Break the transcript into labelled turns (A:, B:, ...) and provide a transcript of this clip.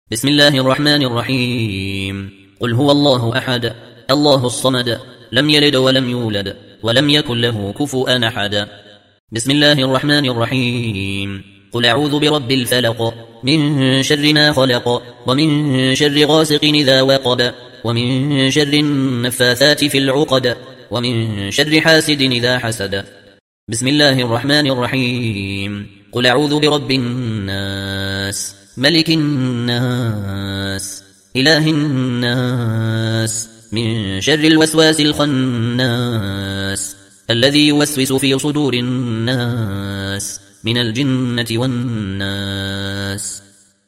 A: بسم الله الرحمن الرحيم. قل هو الله أحد الله الصمد لم يلد ولم يولد ولم يكن له كفوا أحد. بسم الله الرحمن الرحيم. قل أعوذ برب الفلق من شر ما خلق ومن شر غاسق إذا وقب ومن شر النفاثات في العقد ومن شر حاسد إذا حسد. بسم الله الرحمن الرحيم. قل أعوذ برب الناس ملك الناس إله الناس من شر الوسواس الخناس الذي يوسوس في صدور الناس من الجنة والناس.